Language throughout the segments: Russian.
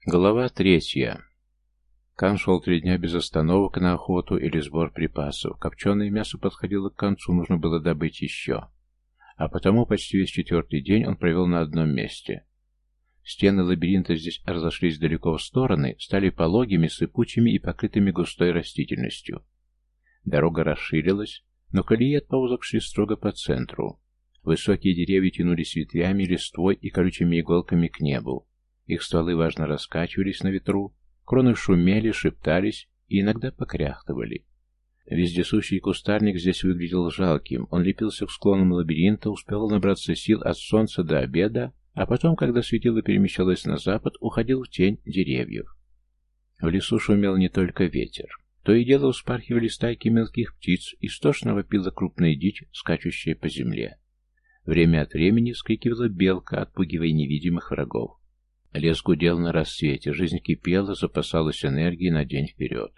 Глава 3. Кан шел 3 дня без остановок на охоту или сбор припасов. Копченое мясо подходило к концу, нужно было добыть еще. А потому почти весь 4-й день он провел на одном месте. Стены лабиринта здесь разошлись далеко в стороны, стали пологими, сыпучими и покрытыми густой растительностью. Дорога расширилась, но колеи от повозок шли строго по центру. Высокие деревья тянулись ветвями, листвой и колючими иголками к небу. Их стволы важно раскачивались на ветру, кроны шумели, шептались и иногда покряхтывали. Вездесущий кустарник здесь выглядел жалким, он лепился к склонам лабиринта, успел набраться сил от солнца до обеда, а потом, когда светило перемещалось на запад, уходил в тень деревьев. В лесу шумел не только ветер. То и дело вспархивали стайки мелких птиц, истошно вопила крупная дичь, скачущая по земле. Время от времени вскрикивала белка, отпугивая невидимых врагов. Лес гудел на рассвете, жизнь кипела, запасалась энергией на день вперед.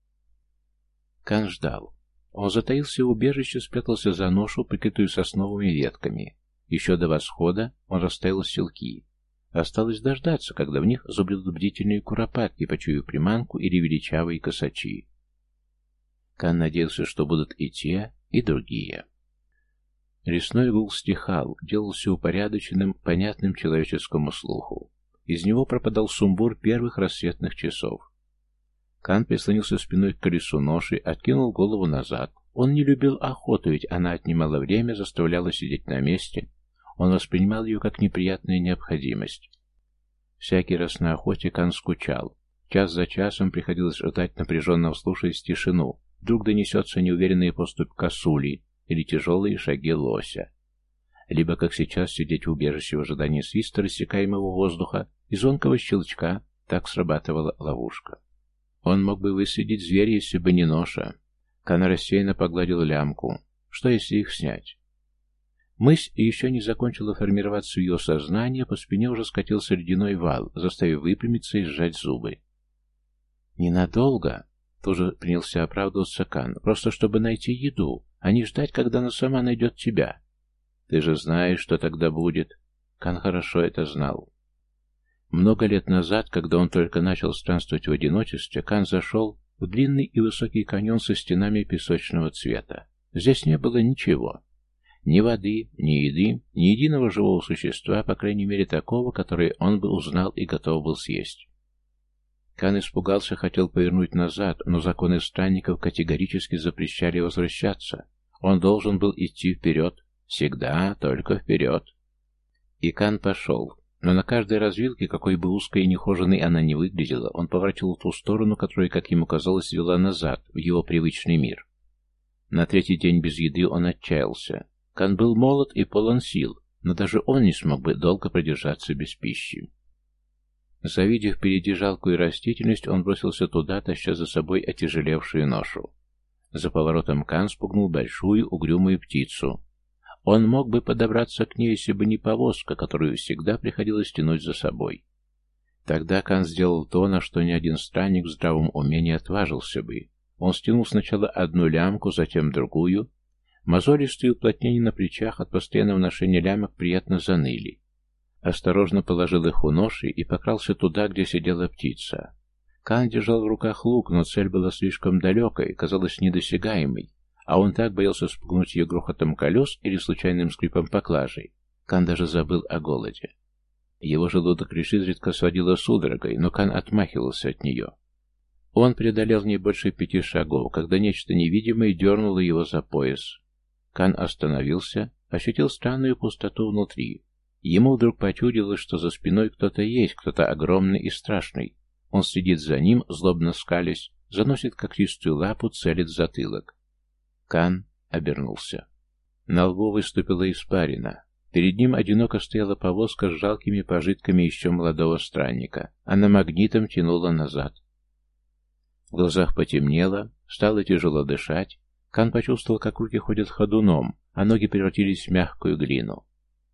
Кан ждал. Он затаился в убежище, спрятался за ношу, прикрытую сосновыми ветками. Еще до восхода он расставил селки. Осталось дождаться, когда в них забредут бдительные куропатки, почуяв приманку, или величавые косачи. Кан надеялся, что будут и те, и другие. Лесной гул стихал, делался упорядоченным, понятным человеческому слуху. Из него пропадал сумбур первых рассветных часов. Кан прислонился спиной к колесу ноши, откинул голову назад. Он не любил охоту, ведь она отнимала время, заставляла сидеть на месте. Он воспринимал ее как неприятную необходимость. Всякий раз на охоте Кан скучал. Час за часом приходилось ждать, напряженно вслушаясь тишину. Вдруг донесется неуверенная поступь косули или тяжелые шаги лося. Либо, как сейчас, сидеть в убежище в ожидании свиста рассекаемого воздуха и звонкого щелчка, так срабатывала ловушка. Он мог бы выследить зверя, если бы не ноша. Кан рассеянно погладил лямку. Что, если их снять? Мысль еще не закончила формироваться в ее сознании, по спине уже скатился ледяной вал, заставив выпрямиться и сжать зубы. «Ненадолго», — тоже принялся оправдываться Кан, — «просто чтобы найти еду, а не ждать, когда она сама найдет тебя». «Ты же знаешь, что тогда будет». Кан хорошо это знал. Много лет назад, когда он только начал странствовать в одиночестве, Кан зашел в длинный и высокий каньон со стенами песочного цвета. Здесь не было ничего. Ни воды, ни еды, ни единого живого существа, по крайней мере такого, которое он бы узнал и готов был съесть. Кан испугался, хотел повернуть назад, но законы странников категорически запрещали возвращаться. Он должен был идти вперед. Всегда только вперед. И Кан пошел. Но на каждой развилке, какой бы узкой и нехоженной она ни выглядела, он поворачивал в ту сторону, которая, как ему казалось, вела назад, в его привычный мир. На 3-й день без еды он отчаялся. Кан был молод и полон сил, но даже он не смог бы долго продержаться без пищи. Завидев впереди жалкую растительность, он бросился туда, таща за собой отяжелевшую ношу. За поворотом Кан спугнул большую угрюмую птицу. Он мог бы подобраться к ней, если бы не повозка, которую всегда приходилось тянуть за собой. Тогда Кан сделал то, на что ни один странник в здравом уме не отважился бы. Он стянул сначала одну лямку, затем другую. Мозолистые уплотнения на плечах от постоянного ношения лямок приятно заныли. Осторожно положил их у ноши и покрался туда, где сидела птица. Кан держал в руках лук, но цель была слишком далекой, казалась недосягаемой. А он так боялся спугнуть ее грохотом колес или случайным скрипом поклажей. Кан даже забыл о голоде. Его желудок лишь изредка сводило судорогой, но Кан отмахивался от нее. Он преодолел не больше 5 шагов, когда нечто невидимое дернуло его за пояс. Кан остановился, ощутил странную пустоту внутри. Ему вдруг почудилось, что за спиной кто-то есть, кто-то огромный и страшный. Он следит за ним, злобно скалясь, заносит когтистую лапу, целит в затылок. Кан обернулся. На лбу выступила испарина. Перед ним одиноко стояла повозка с жалкими пожитками еще молодого странника. Она магнитом тянула назад. В глазах потемнело, стало тяжело дышать. Кан почувствовал, как руки ходят ходуном, а ноги превратились в мягкую глину.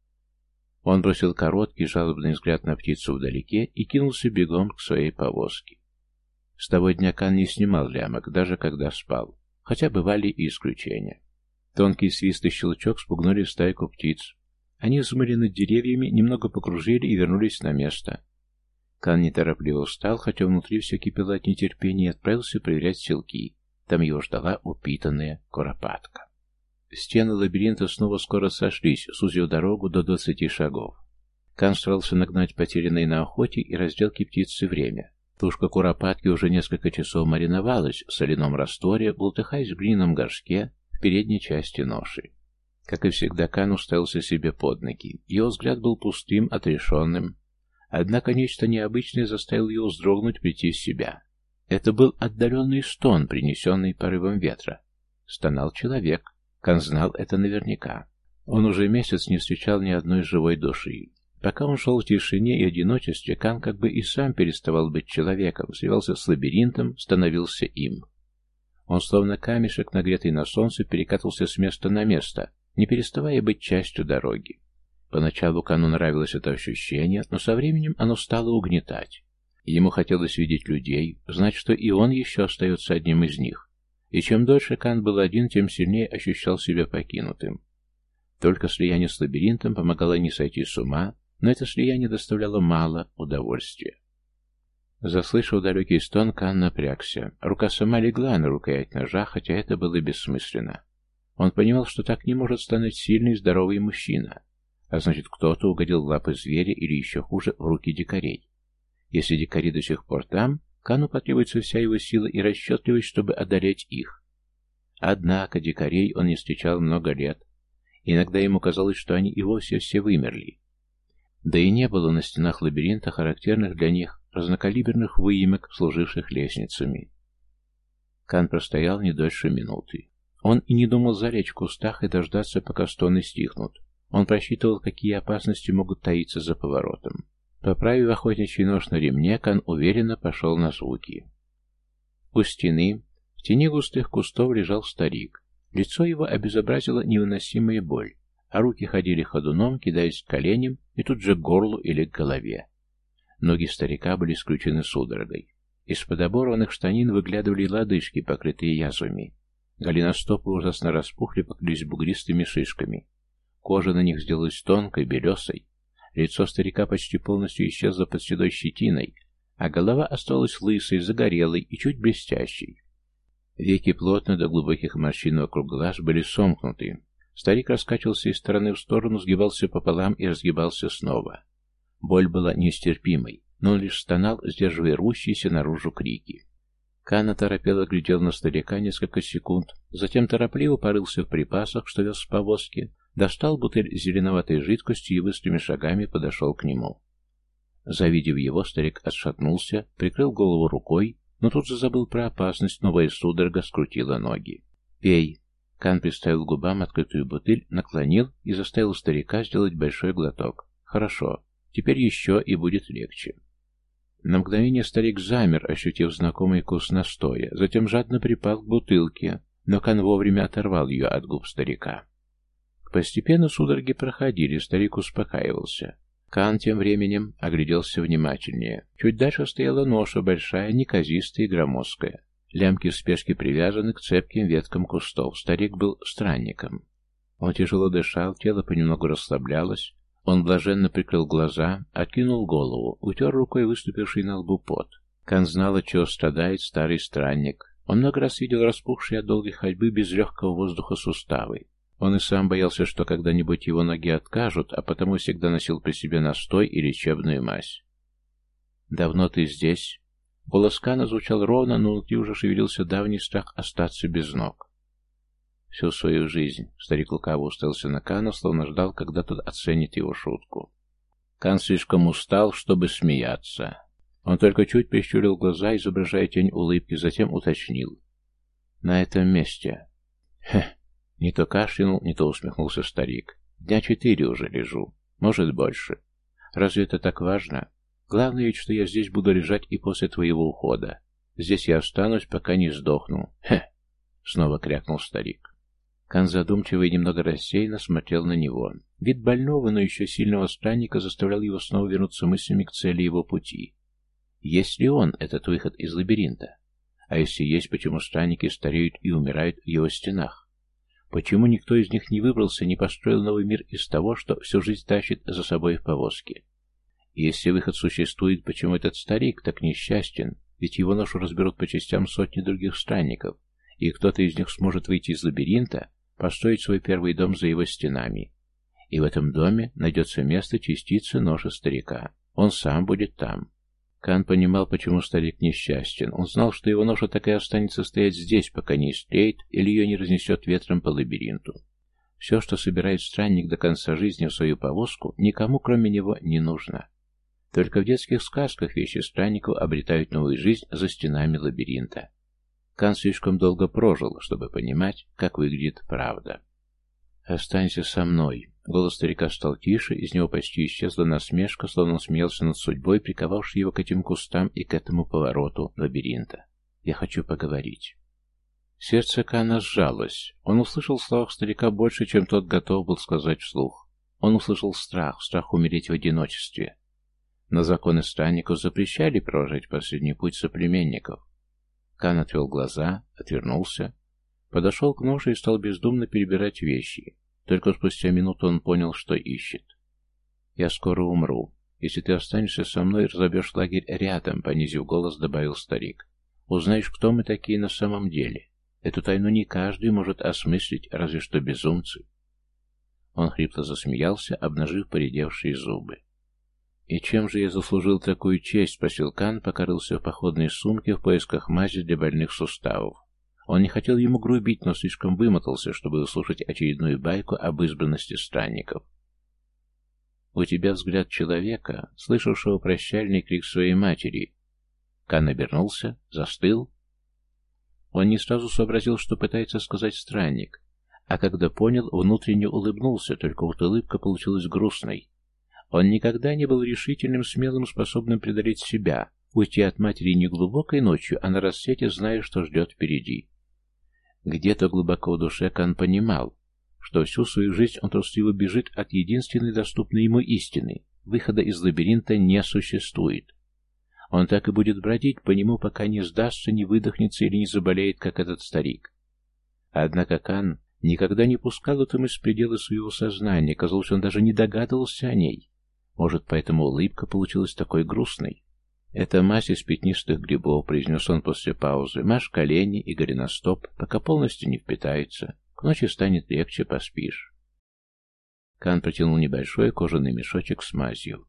Он бросил короткий, жалобный взгляд на птицу вдалеке и кинулся бегом к своей повозке. С того дня Кан не снимал лямок, даже когда спал. Хотя бывали и исключения. Тонкий свист и щелчок спугнули стайку птиц. Они взмыли над деревьями, немного покружили и вернулись на место. Кан неторопливо встал, хотя внутри все кипело от нетерпения, и отправился проверять селки. Там его ждала упитанная куропатка. Стены лабиринта снова скоро сошлись, сузив дорогу до 20 шагов. Кан старался нагнать потерянное на охоте и разделке птицы время. Тушка куропатки уже несколько часов мариновалась в соляном растворе, бултыхаясь в глиняном горшке в передней части ноши. Как и всегда, Кан уставился себе под ноги. Его взгляд был пустым, отрешенным. Однако нечто необычное заставило его вздрогнуть, прийти в себя. Это был отдаленный стон, принесенный порывом ветра. Стонал человек. Кан знал это наверняка. Он уже месяц не встречал ни одной живой души. Пока он шел в тишине и одиночестве, Кан как бы и сам переставал быть человеком, сливался с лабиринтом, становился им. Он, словно камешек, нагретый на солнце, перекатывался с места на место, не переставая быть частью дороги. Поначалу Кану нравилось это ощущение, но со временем оно стало угнетать. Ему хотелось видеть людей, знать, что и он еще остается одним из них. И чем дольше Кан был один, тем сильнее ощущал себя покинутым. Только слияние с лабиринтом помогало не сойти с ума, но это слияние доставляло мало удовольствия. Заслышав далекий стон, Кан напрягся. Рука сама легла на рукоять ножа, хотя это было бессмысленно. Он понимал, что так не может стануть сильный и здоровый мужчина. А значит, кто-то угодил в лапы зверя или еще хуже, в руки дикарей. Если дикари до сих пор там, Кану потребуется вся его сила и расчетливость, чтобы одолеть их. Однако дикарей он не встречал много лет. Иногда ему казалось, что они и вовсе все вымерли. Да и не было на стенах лабиринта характерных для них разнокалиберных выемок, служивших лестницами. Кан простоял не дольше минуты. Он и не думал залечь в кустах и дождаться, пока стоны стихнут. Он просчитывал, какие опасности могут таиться за поворотом. Поправив охотничий нож на ремне, Кан уверенно пошел на звуки. У стены, в тени густых кустов, лежал старик. Лицо его обезобразила невыносимая боль, а руки ходили ходуном, кидаясь к коленям и тут же к горлу или к голове. Ноги старика были скручены судорогой. Из-под оборванных штанин выглядывали лодыжки, покрытые язвами. Голеностопы ужасно распухли, покрылись бугристыми шишками. Кожа на них сделалась тонкой, белесой. Лицо старика почти полностью исчезло под седой щетиной, а голова осталась лысой, загорелой и чуть блестящей. Веки плотно до глубоких морщин вокруг глаз были сомкнуты. Старик раскачивался из стороны в сторону, сгибался пополам и разгибался снова. Боль была нестерпимой, но он лишь стонал, сдерживая рвущиеся наружу крики. Кан оторопело глядел на старика несколько секунд, затем торопливо порылся в припасах, что вез в повозке, достал бутыль с зеленоватой жидкостью и быстрыми шагами подошел к нему. Завидев его, старик отшатнулся, прикрыл голову рукой, но тут же забыл про опасность, новая судорога скрутила ноги. «Пей!» Кан приставил к губам открытую бутыль, наклонил и заставил старика сделать большой глоток. «Хорошо, теперь еще и будет легче». На мгновение старик замер, ощутив знакомый вкус настоя, затем жадно припал к бутылке, но Кан вовремя оторвал ее от губ старика. Постепенно судороги проходили, старик успокаивался. Кан тем временем огляделся внимательнее. Чуть дальше стояла ноша, большая, неказистая и громоздкая. Лямки в спешке привязаны к цепким веткам кустов. Старик был странником. Он тяжело дышал, тело понемногу расслаблялось. Он блаженно прикрыл глаза, откинул голову, утер рукой выступивший на лбу пот. Кан знал, от чего страдает старый странник. Он много раз видел распухшие от долгой ходьбы без легкого воздуха суставы. Он и сам боялся, что когда-нибудь его ноги откажут, а потому всегда носил при себе настой и лечебную мазь. «Давно ты здесь?» Голос Кана звучал ровно, но внутри уже шевелился давний страх остаться без ног. «Всю свою жизнь», — старик лукаво уставился на Кана, словно ждал, когда тот оценит его шутку. Кан слишком устал, чтобы смеяться. Он только чуть прищурил глаза, изображая тень улыбки, затем уточнил. «На этом месте». «Хе». Не то кашлянул, не то усмехнулся старик. Дня 4 уже лежу. Может, больше. Разве это так важно? Главное ведь, что я здесь буду лежать и после твоего ухода. Здесь я останусь, пока не сдохну. Хе! Снова крякнул старик. Кан задумчиво и немного рассеянно смотрел на него. Вид больного, но еще сильного странника заставлял его снова вернуться мыслями к цели его пути. Есть ли он, этот выход из лабиринта? А если есть, почему странники стареют и умирают в его стенах? Почему никто из них не выбрался, не построил новый мир из того, что всю жизнь тащит за собой в повозке? Если выход существует, почему этот старик так несчастен? Ведь его ношу разберут по частям сотни других странников, и кто-то из них сможет выйти из лабиринта, построить свой первый дом за его стенами. И в этом доме найдется место частицы ноши старика. Он сам будет там. Кан понимал, почему старик несчастен. Он знал, что его ноша так и останется стоять здесь, пока не истлеет или ее не разнесет ветром по лабиринту. Все, что собирает странник до конца жизни в свою повозку, никому, кроме него, не нужно. Только в детских сказках вещи странников обретают новую жизнь за стенами лабиринта. Кан слишком долго прожил, чтобы понимать, как выглядит правда. «Останься со мной». Голос старика стал тише, из него почти исчезла насмешка, словно он смеялся над судьбой, приковавшей его к этим кустам и к этому повороту лабиринта. «Я хочу поговорить». Сердце Кана сжалось. Он услышал в словах старика больше, чем тот готов был сказать вслух. Он услышал страх умереть в одиночестве. Но законы странников запрещали провожать последний путь соплеменников. Кан отвел глаза, отвернулся, подошел к ноше и стал бездумно перебирать вещи. Только спустя минуту он понял, что ищет. «Я скоро умру. Если ты останешься со мной, разобьешь лагерь рядом», — понизив голос, добавил старик. «Узнаешь, кто мы такие на самом деле. Эту тайну не каждый может осмыслить, разве что безумцы». Он хрипло засмеялся, обнажив поредевшие зубы. «И чем же я заслужил такую честь?» — спросил Кан, пока рылся в походной сумке в поисках мази для больных суставов. Он не хотел ему грубить, но слишком вымотался, чтобы услышать очередную байку об избранности странников. «У тебя взгляд человека, слышавшего прощальный крик своей матери». Кан обернулся, застыл. Он не сразу сообразил, что пытается сказать странник, а когда понял, внутренне улыбнулся, только вот улыбка получилась грустной. Он никогда не был решительным, смелым, способным преодолеть себя, уйти от матери не глубокой ночью, а на рассвете, зная, что ждет впереди. Где-то глубоко в душе Кан понимал, что всю свою жизнь он трусливо бежит от единственной доступной ему истины. Выхода из лабиринта не существует. Он так и будет бродить по нему, пока не сдастся, не выдохнется или не заболеет, как этот старик. Однако Кан никогда не пускал эту мысль в пределы своего сознания, казалось, он даже не догадывался о ней. Может, поэтому улыбка получилась такой грустной? «Это мазь из пятнистых грибов», — произнес он после паузы. «Мажь колени и голеностоп, пока полностью не впитается. К ночи станет легче, поспишь». Кан протянул небольшой кожаный мешочек с мазью.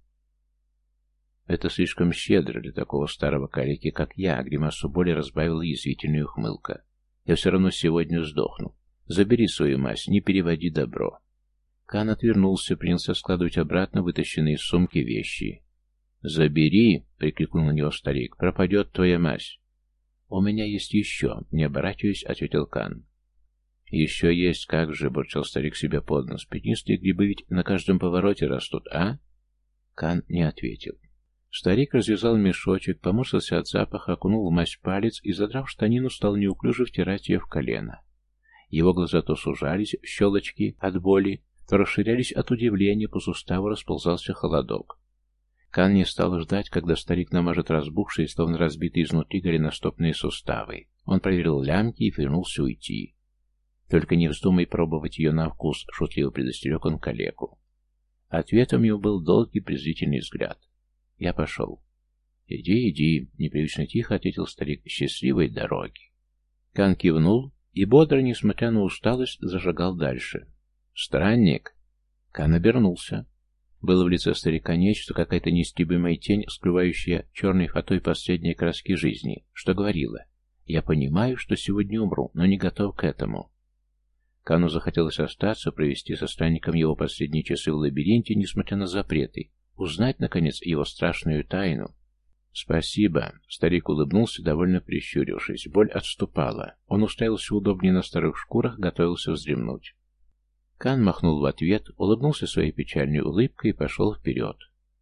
«Это слишком щедро для такого старого калеки, как я», — гримасу боли разбавила язвительная ухмылка. «Я все равно сегодня сдохну. Забери свою мазь, не переводи добро». Кан отвернулся, принялся складывать обратно вытащенные из сумки вещи. «Забери!» — прикрикнул на него старик. «Пропадет твоя мазь!» «У меня есть еще!» — не оборачиваясь, ответил Кан. «Еще есть, как же!» — бурчал старик себе под нос. «Пятнистые грибы ведь на каждом повороте растут, а?» Кан не ответил. Старик развязал мешочек, поморщился от запаха, окунул в мазь палец и, задрав штанину, стал неуклюже втирать ее в колено. Его глаза то сужались в щелочки от боли, то расширялись от удивления, по суставу расползался холодок. Кан не стал ждать, когда старик намажет разбухшие, словно разбитые изнутри голеностопные суставы. Он проверил лямки и вернулся уйти. «Только не вздумай пробовать ее на вкус», — шутливо предостерег он калеку. Ответом ему был долгий презрительный взгляд. «Я пошел». «Иди, иди», — непривычно тихо ответил старик. «Счастливой дороги». Кан кивнул и бодро, несмотря на усталость, зашагал дальше. «Странник!» Кан обернулся. Было в лице старика нечто, какая-то несгибаемая тень, скрывающая черной фатой последние краски жизни, что говорила: «Я понимаю, что сегодня умру, но не готов к этому». Кану захотелось остаться, провести со странником его последние часы в лабиринте, несмотря на запреты, узнать, наконец, его страшную тайну. «Спасибо», — старик улыбнулся, довольно прищурившись. Боль отступала. Он устроился удобнее на старых шкурах, готовился вздремнуть. Кан махнул в ответ, улыбнулся своей печальной улыбкой и пошел вперед.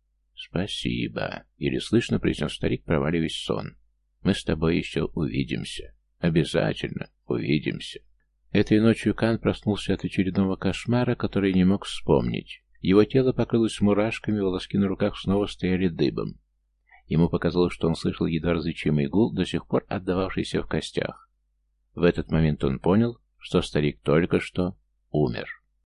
«Спасибо», — еле слышно произнес старик, проваливаясь в сон. «Мы с тобой еще увидимся. Обязательно увидимся». Этой ночью Кан проснулся от очередного кошмара, который не мог вспомнить. Его тело покрылось мурашками, волоски на руках снова стояли дыбом. Ему показалось, что он слышал едва различимый гул, до сих пор отдававшийся в костях. В этот момент он понял, что старик только что умер.